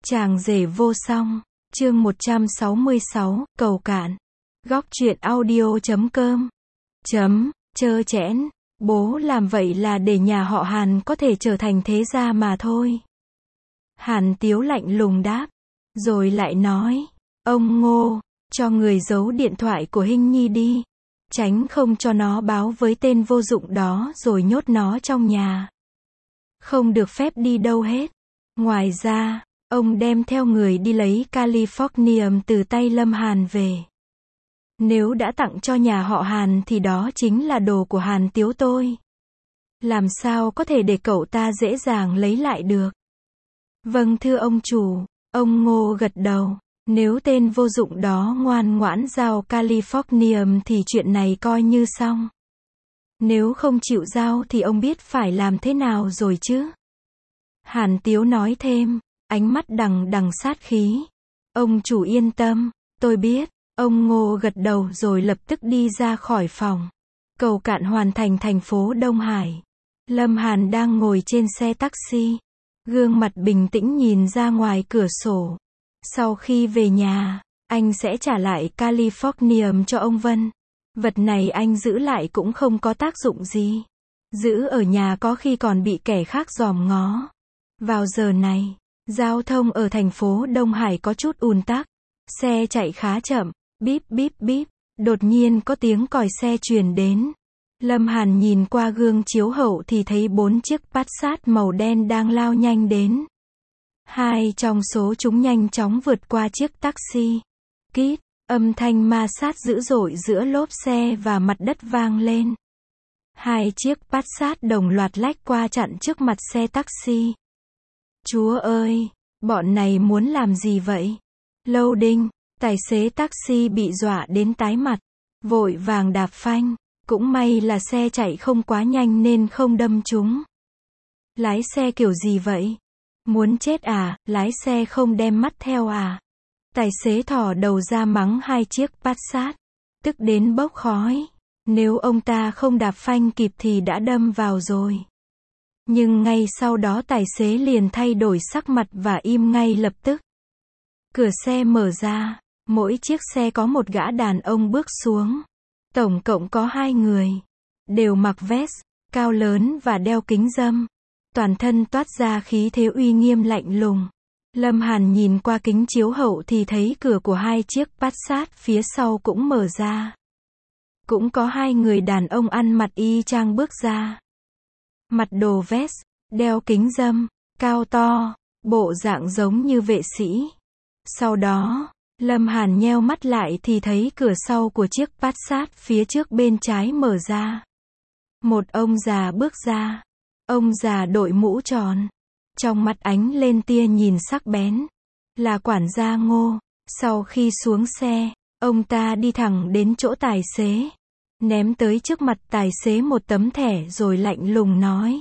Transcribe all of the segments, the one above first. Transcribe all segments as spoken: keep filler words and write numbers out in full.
Chàng rể vô song, chương một trăm sáu mươi sáu, cầu cạn. Góc truyện audio chấm com. Chấm, chơ chẽn, bố làm vậy là để nhà họ Hàn có thể trở thành thế gia mà thôi. Hàn Tiếu lạnh lùng đáp, rồi lại nói, ông Ngô, cho người giấu điện thoại của Hinh Nhi đi, tránh không cho nó báo với tên vô dụng đó rồi nhốt nó trong nhà. Không được phép đi đâu hết. Ngoài ra, ông đem theo người đi lấy Californium từ tay Lâm Hàn về. Nếu đã tặng cho nhà họ Hàn thì đó chính là đồ của Hàn Tiếu tôi. Làm sao có thể để cậu ta dễ dàng lấy lại được? Vâng thưa ông chủ, ông Ngô gật đầu. Nếu tên vô dụng đó ngoan ngoãn giao Californium thì chuyện này coi như xong. Nếu không chịu giao thì ông biết phải làm thế nào rồi chứ? Hàn Tiếu nói thêm, ánh mắt đằng đằng sát khí. Ông chủ yên tâm, tôi biết. Ông Ngô gật đầu rồi lập tức đi ra khỏi phòng. Cầu cạn hoàn thành thành phố Đông Hải. Lâm Hàn đang ngồi trên xe taxi. Gương mặt bình tĩnh nhìn ra ngoài cửa sổ. Sau khi về nhà, anh sẽ trả lại Californium cho ông Vân. Vật này anh giữ lại cũng không có tác dụng gì. Giữ ở nhà có khi còn bị kẻ khác dòm ngó. Vào giờ này, giao thông ở thành phố Đông Hải có chút ùn tắc. Xe chạy khá chậm, bíp bíp bíp, đột nhiên có tiếng còi xe truyền đến. Lâm Hàn nhìn qua gương chiếu hậu thì thấy bốn chiếc Passat màu đen đang lao nhanh đến. Hai trong số chúng nhanh chóng vượt qua chiếc taxi. Kít, âm thanh ma sát dữ dội giữa lốp xe và mặt đất vang lên. Hai chiếc Passat đồng loạt lách qua chặn trước mặt xe taxi. Chúa ơi, bọn này muốn làm gì vậy? Loading, tài xế taxi bị dọa đến tái mặt, vội vàng đạp phanh, cũng may là xe chạy không quá nhanh nên không đâm chúng. Lái xe kiểu gì vậy? Muốn chết à, lái xe không đem mắt theo à? Tài xế thò đầu ra mắng hai chiếc Passat, tức đến bốc khói. Nếu ông ta không đạp phanh kịp thì đã đâm vào rồi. Nhưng ngay sau đó tài xế liền thay đổi sắc mặt và im ngay lập tức. Cửa xe mở ra, mỗi chiếc xe có một gã đàn ông bước xuống. Tổng cộng có hai người, đều mặc vest, cao lớn và đeo kính râm. Toàn thân toát ra khí thế uy nghiêm lạnh lùng. Lâm Hàn nhìn qua kính chiếu hậu thì thấy cửa của hai chiếc Passat phía sau cũng mở ra. Cũng có hai người đàn ông ăn mặc y chang bước ra. Mặc đồ vest, đeo kính râm, cao to, bộ dạng giống như vệ sĩ. Sau đó, Lâm Hàn nheo mắt lại thì thấy cửa sau của chiếc Passat phía trước bên trái mở ra. Một ông già bước ra. Ông già đội mũ tròn. Trong mắt ánh lên tia nhìn sắc bén. Là quản gia Ngô. Sau khi xuống xe, ông ta đi thẳng đến chỗ tài xế. Ném tới trước mặt tài xế một tấm thẻ rồi lạnh lùng nói.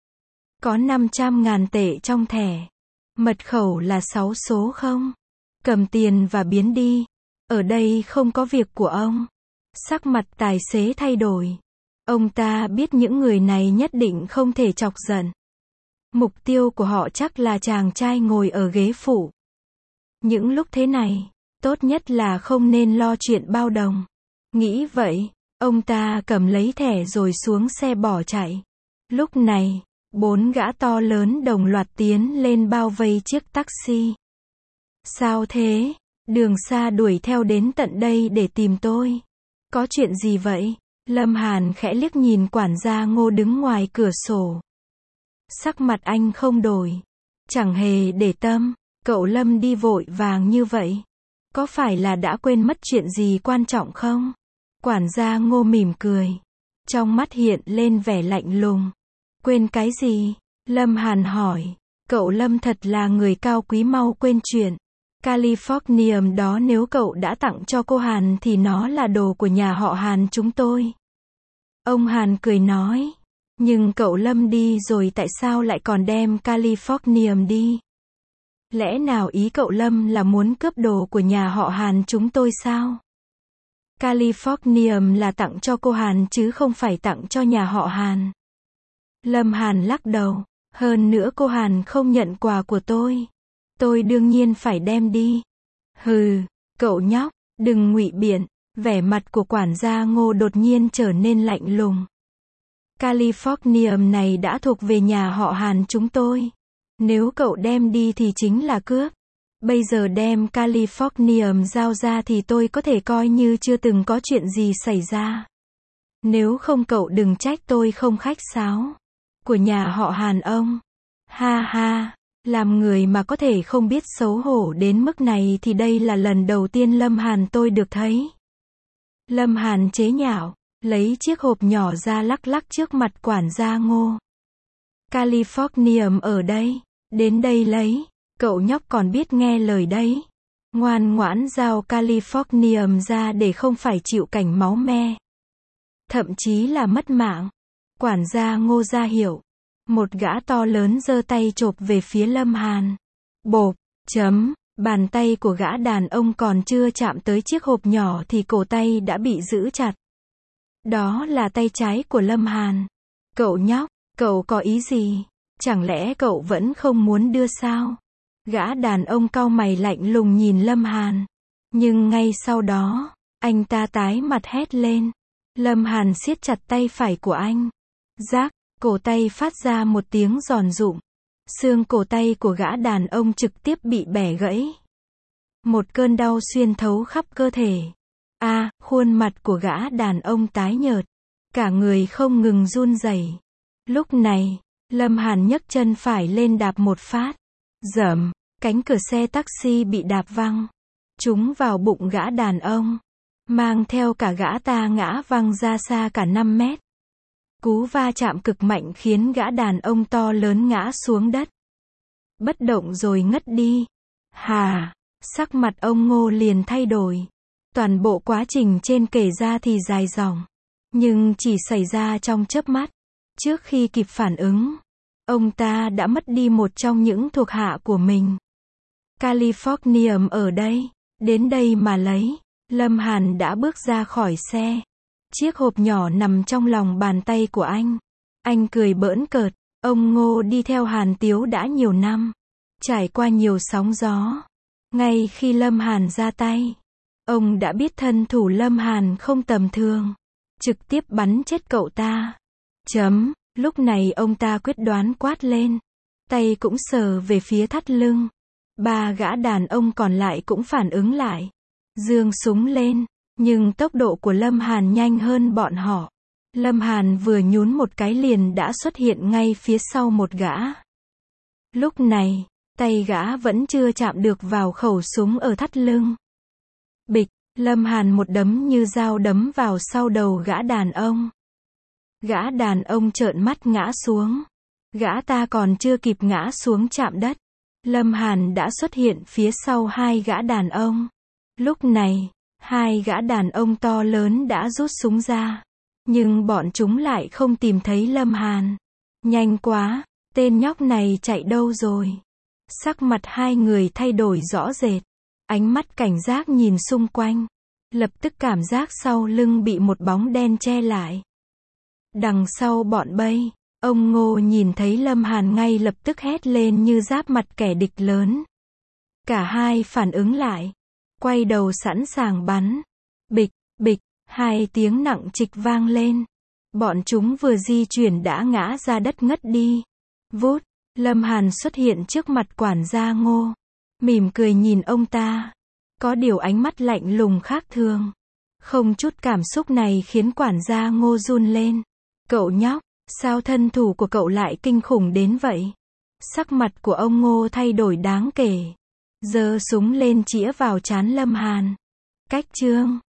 Có năm trăm ngàn tệ trong thẻ. Mật khẩu là sáu số không? Cầm tiền và biến đi. Ở đây không có việc của ông. Sắc mặt tài xế thay đổi. Ông ta biết những người này nhất định không thể chọc giận. Mục tiêu của họ chắc là chàng trai ngồi ở ghế phụ. Những lúc thế này, tốt nhất là không nên lo chuyện bao đồng. Nghĩ vậy, ông ta cầm lấy thẻ rồi xuống xe bỏ chạy. Lúc này, bốn gã to lớn đồng loạt tiến lên bao vây chiếc taxi. Sao thế? Đường xa đuổi theo đến tận đây để tìm tôi. Có chuyện gì vậy? Lâm Hàn khẽ liếc nhìn quản gia Ngô đứng ngoài cửa sổ. Sắc mặt anh không đổi. Chẳng hề để tâm. Cậu Lâm đi vội vàng như vậy. Có phải là đã quên mất chuyện gì quan trọng không? Quản gia Ngô mỉm cười. Trong mắt hiện lên vẻ lạnh lùng. Quên cái gì? Lâm Hàn hỏi. Cậu Lâm thật là người cao quý mau quên chuyện. Californium đó nếu cậu đã tặng cho cô Hàn thì nó là đồ của nhà họ Hàn chúng tôi. Ông Hàn cười nói. Nhưng cậu Lâm đi rồi tại sao lại còn đem Californium đi? Lẽ nào ý cậu Lâm là muốn cướp đồ của nhà họ Hàn chúng tôi sao? Californium là tặng cho cô Hàn chứ không phải tặng cho nhà họ Hàn. Lâm Hàn lắc đầu. Hơn nữa cô Hàn không nhận quà của tôi. tôi đương nhiên phải đem đi. Hừ, cậu nhóc, đừng ngụy biện. Vẻ mặt của quản gia Ngô đột nhiên trở nên lạnh lùng. Californium này đã thuộc về nhà họ Hàn chúng tôi. Nếu cậu đem đi thì chính là cướp. Bây giờ đem Californium giao ra thì tôi có thể coi như chưa từng có chuyện gì xảy ra. Nếu không cậu đừng trách tôi không khách sáo. Của nhà họ Hàn ông. Ha ha, làm người mà có thể không biết xấu hổ đến mức này thì đây là lần đầu tiên Lâm Hàn tôi được thấy. Lâm Hàn chế nhạo, lấy chiếc hộp nhỏ ra lắc lắc trước mặt quản gia Ngô. Californium ở đây, đến đây lấy, cậu nhóc còn biết nghe lời đấy. Ngoan ngoãn giao Californium ra để không phải chịu cảnh máu me. Thậm chí là mất mạng. Quản gia Ngô ra hiệu. Một gã to lớn giơ tay chộp về phía Lâm Hàn. Bộp, chấm, bàn tay của gã đàn ông còn chưa chạm tới chiếc hộp nhỏ thì cổ tay đã bị giữ chặt. Đó là tay trái của Lâm Hàn. Cậu nhóc, cậu có ý gì? Chẳng lẽ cậu vẫn không muốn đưa sao? Gã đàn ông cau mày lạnh lùng nhìn Lâm Hàn. Nhưng ngay sau đó, anh ta tái mặt hét lên. Lâm Hàn siết chặt tay phải của anh. Rác, cổ tay phát ra một tiếng giòn rụm. Xương cổ tay của gã đàn ông trực tiếp bị bẻ gãy. Một cơn đau xuyên thấu khắp cơ thể. A, à, khuôn mặt của gã đàn ông tái nhợt. Cả người không ngừng run rẩy. Lúc này, Lâm Hàn nhấc chân phải lên đạp một phát. Dầm, cánh cửa xe taxi bị đạp văng. Trúng vào bụng gã đàn ông. Mang theo cả gã ta ngã văng ra xa cả năm mét. Cú va chạm cực mạnh khiến gã đàn ông to lớn ngã xuống đất. Bất động rồi ngất đi. Hà, sắc mặt ông Ngô liền thay đổi. Toàn bộ quá trình trên kể ra thì dài dòng. Nhưng chỉ xảy ra trong chớp mắt. Trước khi kịp phản ứng, ông ta đã mất đi một trong những thuộc hạ của mình. Californium ở đây, đến đây mà lấy. Lâm Hàn đã bước ra khỏi xe. Chiếc hộp nhỏ nằm trong lòng bàn tay của anh. Anh cười bỡn cợt. Ông Ngô đi theo Hàn Tiếu đã nhiều năm. Trải qua nhiều sóng gió. Ngay khi Lâm Hàn ra tay, ông đã biết thân thủ Lâm Hàn không tầm thường. Trực tiếp bắn chết cậu ta. Chấm, lúc này ông ta quyết đoán quát lên. Tay cũng sờ về phía thắt lưng. Ba gã đàn ông còn lại cũng phản ứng lại. Giương súng lên. Nhưng tốc độ của Lâm Hàn nhanh hơn bọn họ. Lâm Hàn vừa nhún một cái liền đã xuất hiện ngay phía sau một gã. Lúc này, tay gã vẫn chưa chạm được vào khẩu súng ở thắt lưng. Bịch, Lâm Hàn một đấm như dao đấm vào sau đầu gã đàn ông. Gã đàn ông trợn mắt ngã xuống. Gã ta còn chưa kịp ngã xuống chạm đất. Lâm Hàn đã xuất hiện phía sau hai gã đàn ông. Lúc này, hai gã đàn ông to lớn đã rút súng ra. Nhưng bọn chúng lại không tìm thấy Lâm Hàn. Nhanh quá, tên nhóc này chạy đâu rồi? Sắc mặt hai người thay đổi rõ rệt. Ánh mắt cảnh giác nhìn xung quanh. Lập tức cảm giác sau lưng bị một bóng đen che lại. Đằng sau bọn Bây, ông Ngô nhìn thấy Lâm Hàn ngay lập tức hét lên như giáp mặt kẻ địch lớn. Cả hai phản ứng lại. Quay đầu sẵn sàng bắn. Bịch, bịch, hai tiếng nặng trịch vang lên. Bọn chúng vừa di chuyển đã ngã ra đất ngất đi. Vút, Lâm Hàn xuất hiện trước mặt quản gia Ngô. Mỉm cười nhìn ông ta. Có điều ánh mắt lạnh lùng khác thường. Không chút cảm xúc này khiến quản gia Ngô run lên. Cậu nhóc, sao thân thủ của cậu lại kinh khủng đến vậy? Sắc mặt của ông Ngô thay đổi đáng kể. Giơ súng lên chĩa vào trán Lâm Hàn. Cách chương